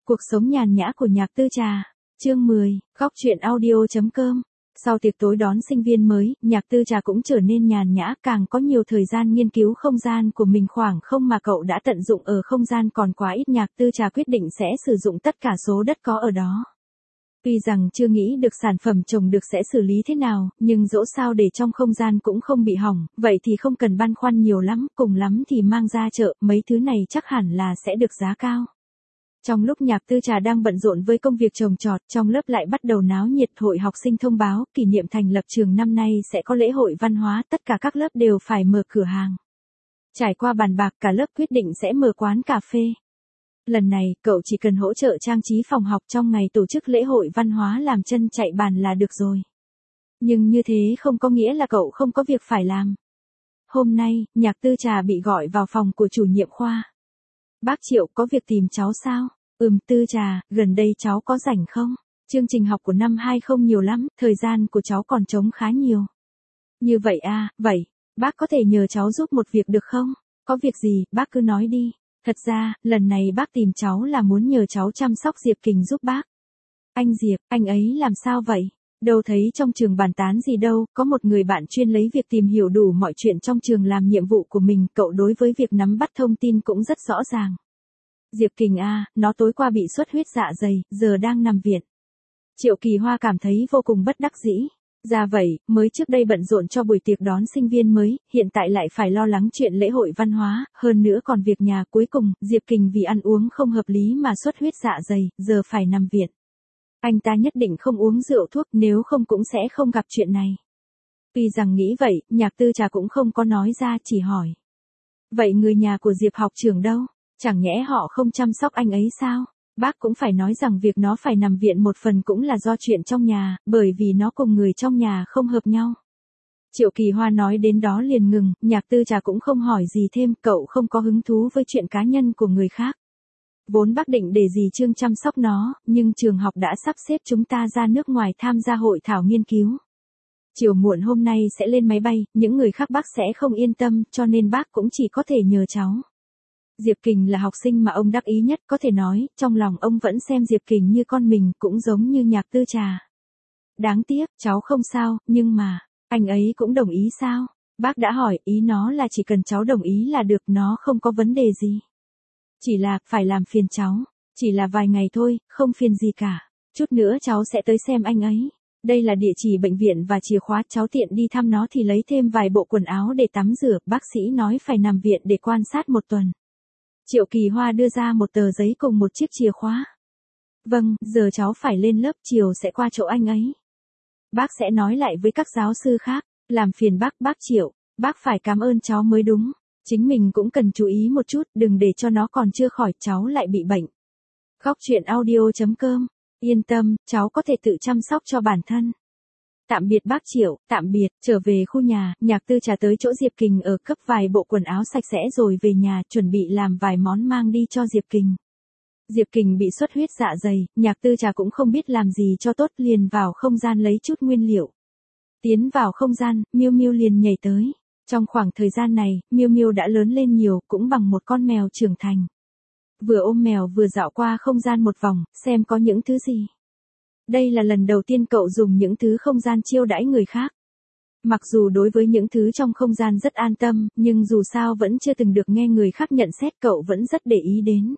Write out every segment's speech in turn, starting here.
Cuộc sống nhàn nhã của Nhạc Tư Trà. Chương 10, góc truyện audio.com. Sau tiệc tối đón sinh viên mới, Nhạc Tư Trà cũng trở nên nhàn nhã, càng có nhiều thời gian nghiên cứu không gian của mình. Khoảng không mà cậu đã tận dụng ở không gian còn quá ít. Nhạc Tư Trà quyết định sẽ sử dụng tất cả số đất có ở đó. Tuy rằng chưa nghĩ được sản phẩm trồng được sẽ xử lý thế nào, nhưng dẫu sao để trong không gian cũng không bị hỏng, vậy thì không cần băn khoăn nhiều lắm, cùng lắm thì mang ra chợ, mấy thứ này chắc hẳn là sẽ được giá cao. Trong lúc Nhạc Tư Trà đang bận rộn với công việc trồng trọt, trong lớp lại bắt đầu náo nhiệt. Hội học sinh thông báo, kỷ niệm thành lập trường năm nay sẽ có lễ hội văn hóa, tất cả các lớp đều phải mở cửa hàng. Trải qua bàn bạc, cả lớp quyết định sẽ mở quán cà phê. Lần này, cậu chỉ cần hỗ trợ trang trí phòng học trong ngày tổ chức lễ hội văn hóa, làm chân chạy bàn là được rồi. Nhưng như thế không có nghĩa là cậu không có việc phải làm. Hôm nay, Nhạc Tư Trà bị gọi vào phòng của chủ nhiệm khoa. Bác Triệu, có việc tìm cháu sao? Tư Trà, gần đây cháu có rảnh không? Chương trình học của năm 2 không nhiều lắm, thời gian của cháu còn trống khá nhiều. Như vậy à, vậy, bác có thể nhờ cháu giúp một việc được không? Có việc gì, bác cứ nói đi. Thật ra, lần này bác tìm cháu là muốn nhờ cháu chăm sóc Diệp Kình giúp bác. Anh Diệp, anh ấy làm sao vậy? Đâu thấy trong trường bàn tán gì đâu, có một người bạn chuyên lấy việc tìm hiểu đủ mọi chuyện trong trường làm nhiệm vụ của mình, cậu đối với việc nắm bắt thông tin cũng rất rõ ràng. Diệp Kình à, nó tối qua bị xuất huyết dạ dày, giờ đang nằm viện. Triệu Kỳ Hoa cảm thấy vô cùng bất đắc dĩ. Ra vậy, mới trước đây bận rộn cho buổi tiệc đón sinh viên mới, hiện tại lại phải lo lắng chuyện lễ hội văn hóa, hơn nữa còn việc nhà. Cuối cùng, Diệp Kình vì ăn uống không hợp lý mà xuất huyết dạ dày, giờ phải nằm viện. Anh ta nhất định không uống rượu thuốc, nếu không cũng sẽ không gặp chuyện này. Tuy rằng nghĩ vậy, Nhạc Tư Trà cũng không có nói ra, chỉ hỏi. Vậy người nhà của Diệp học trưởng đâu? Chẳng nhẽ họ không chăm sóc anh ấy sao? Bác cũng phải nói rằng việc nó phải nằm viện một phần cũng là do chuyện trong nhà, bởi vì nó cùng người trong nhà không hợp nhau. Triệu Kỳ Hoa nói đến đó liền ngừng, Nhạc Tư Trà cũng không hỏi gì thêm, cậu không có hứng thú với chuyện cá nhân của người khác. Vốn bác định để dì Trương chăm sóc nó, nhưng trường học đã sắp xếp chúng ta ra nước ngoài tham gia hội thảo nghiên cứu. Chiều muộn hôm nay sẽ lên máy bay, những người khác bác sẽ không yên tâm, cho nên bác cũng chỉ có thể nhờ cháu. Diệp Kình là học sinh mà ông đắc ý nhất, có thể nói, trong lòng ông vẫn xem Diệp Kình như con mình, cũng giống như Nhạc Tư Trà. Đáng tiếc, cháu không sao, nhưng mà, anh ấy cũng đồng ý sao? Bác đã hỏi, ý nó là chỉ cần cháu đồng ý là được, nó không có vấn đề gì. Chỉ là, phải làm phiền cháu, chỉ là vài ngày thôi, không phiền gì cả. Chút nữa cháu sẽ tới xem anh ấy. Đây là địa chỉ bệnh viện và chìa khóa, cháu tiện đi thăm nó thì lấy thêm vài bộ quần áo để tắm rửa, bác sĩ nói phải nằm viện để quan sát một tuần. Triệu Kỳ Hoa đưa ra một tờ giấy cùng một chiếc chìa khóa. Vâng, giờ cháu phải lên lớp, chiều sẽ qua chỗ anh ấy. Bác sẽ nói lại với các giáo sư khác, làm phiền bác Triệu, bác phải cảm ơn cháu mới đúng. Chính mình cũng cần chú ý một chút, đừng để cho nó còn chưa khỏi, cháu lại bị bệnh. Góc truyện audio.com. Yên tâm, cháu có thể tự chăm sóc cho bản thân. Tạm biệt bác Triệu, tạm biệt. Trở về khu nhà, Nhạc Tư Trà tới chỗ Diệp Kình ở, cấp vài bộ quần áo sạch sẽ rồi về nhà, chuẩn bị làm vài món mang đi cho Diệp Kình. Diệp Kình bị xuất huyết dạ dày, Nhạc Tư Trà cũng không biết làm gì cho tốt, liền vào không gian lấy chút nguyên liệu. Tiến vào không gian, Miu Miu liền nhảy tới. Trong khoảng thời gian này, Miu Miu đã lớn lên nhiều, cũng bằng một con mèo trưởng thành. Vừa ôm mèo vừa dạo qua không gian một vòng, xem có những thứ gì. Đây là lần đầu tiên cậu dùng những thứ không gian chiêu đãi người khác. Mặc dù đối với những thứ trong không gian rất an tâm, nhưng dù sao vẫn chưa từng được nghe người khác nhận xét, cậu vẫn rất để ý đến.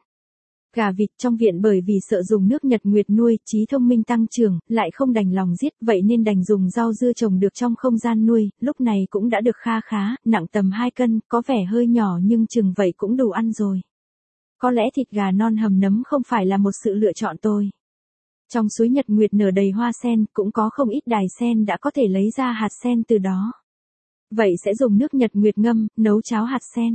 Gà vịt trong viện bởi vì sợ dùng nước Nhật Nguyệt nuôi, trí thông minh tăng trưởng, lại không đành lòng giết, vậy nên đành dùng rau dưa trồng được trong không gian nuôi, lúc này cũng đã được kha khá, nặng tầm 2 cân, có vẻ hơi nhỏ nhưng chừng vậy cũng đủ ăn rồi. Có lẽ thịt gà non hầm nấm không phải là một sự lựa chọn tôi. Trong suối Nhật Nguyệt nở đầy hoa sen, cũng có không ít đài sen đã có thể lấy ra hạt sen từ đó. Vậy sẽ dùng nước Nhật Nguyệt ngâm, nấu cháo hạt sen.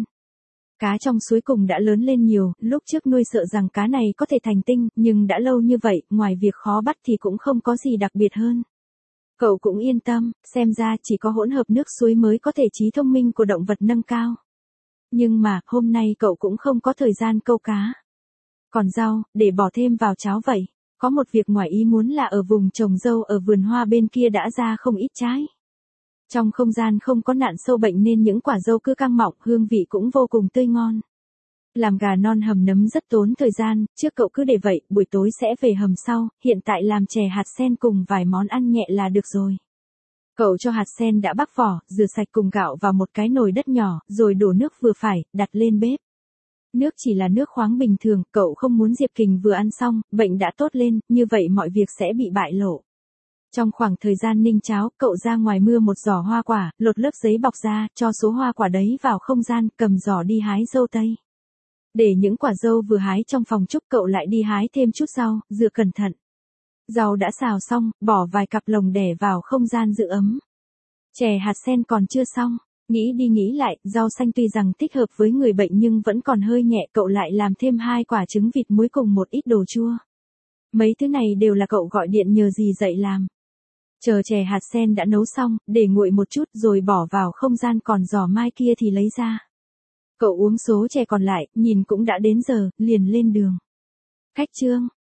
Cá trong suối cùng đã lớn lên nhiều, lúc trước nuôi sợ rằng cá này có thể thành tinh, nhưng đã lâu như vậy, ngoài việc khó bắt thì cũng không có gì đặc biệt hơn. Cậu cũng yên tâm, xem ra chỉ có hỗn hợp nước suối mới có thể trí thông minh của động vật nâng cao. Nhưng mà, hôm nay cậu cũng không có thời gian câu cá. Còn rau, để bỏ thêm vào cháo vậy. Có một việc ngoài ý muốn là ở vùng trồng dâu ở vườn hoa bên kia đã ra không ít trái. Trong không gian không có nạn sâu bệnh nên những quả dâu cứ căng mọng, hương vị cũng vô cùng tươi ngon. Làm gà non hầm nấm rất tốn thời gian, trước cậu cứ để vậy, buổi tối sẽ về hầm sau, hiện tại làm chè hạt sen cùng vài món ăn nhẹ là được rồi. Cậu cho hạt sen đã bắc vỏ, rửa sạch cùng gạo vào một cái nồi đất nhỏ, rồi đổ nước vừa phải, đặt lên bếp. Nước chỉ là nước khoáng bình thường, cậu không muốn Diệp Kình vừa ăn xong, bệnh đã tốt lên, như vậy mọi việc sẽ bị bại lộ. Trong khoảng thời gian ninh cháo, cậu ra ngoài mưa một giỏ hoa quả, lột lớp giấy bọc ra, cho số hoa quả đấy vào không gian, cầm giỏ đi hái dâu tây. Để những quả dâu vừa hái trong phòng trúc, cậu lại đi hái thêm chút rau, rửa cẩn thận. Rau đã xào xong, bỏ vài cặp lồng đẻ vào không gian giữ ấm. Chè hạt sen còn chưa xong, nghĩ đi nghĩ lại, rau xanh tuy rằng thích hợp với người bệnh nhưng vẫn còn hơi nhẹ, cậu lại làm thêm 2 quả trứng vịt muối cùng một ít đồ chua. Mấy thứ này đều là cậu gọi điện nhờ dì dậy làm. Chờ chè hạt sen đã nấu xong, để nguội một chút rồi bỏ vào không gian, còn giò mai kia thì lấy ra. Cậu uống số chè còn lại, nhìn cũng đã đến giờ, liền lên đường. Khách trương.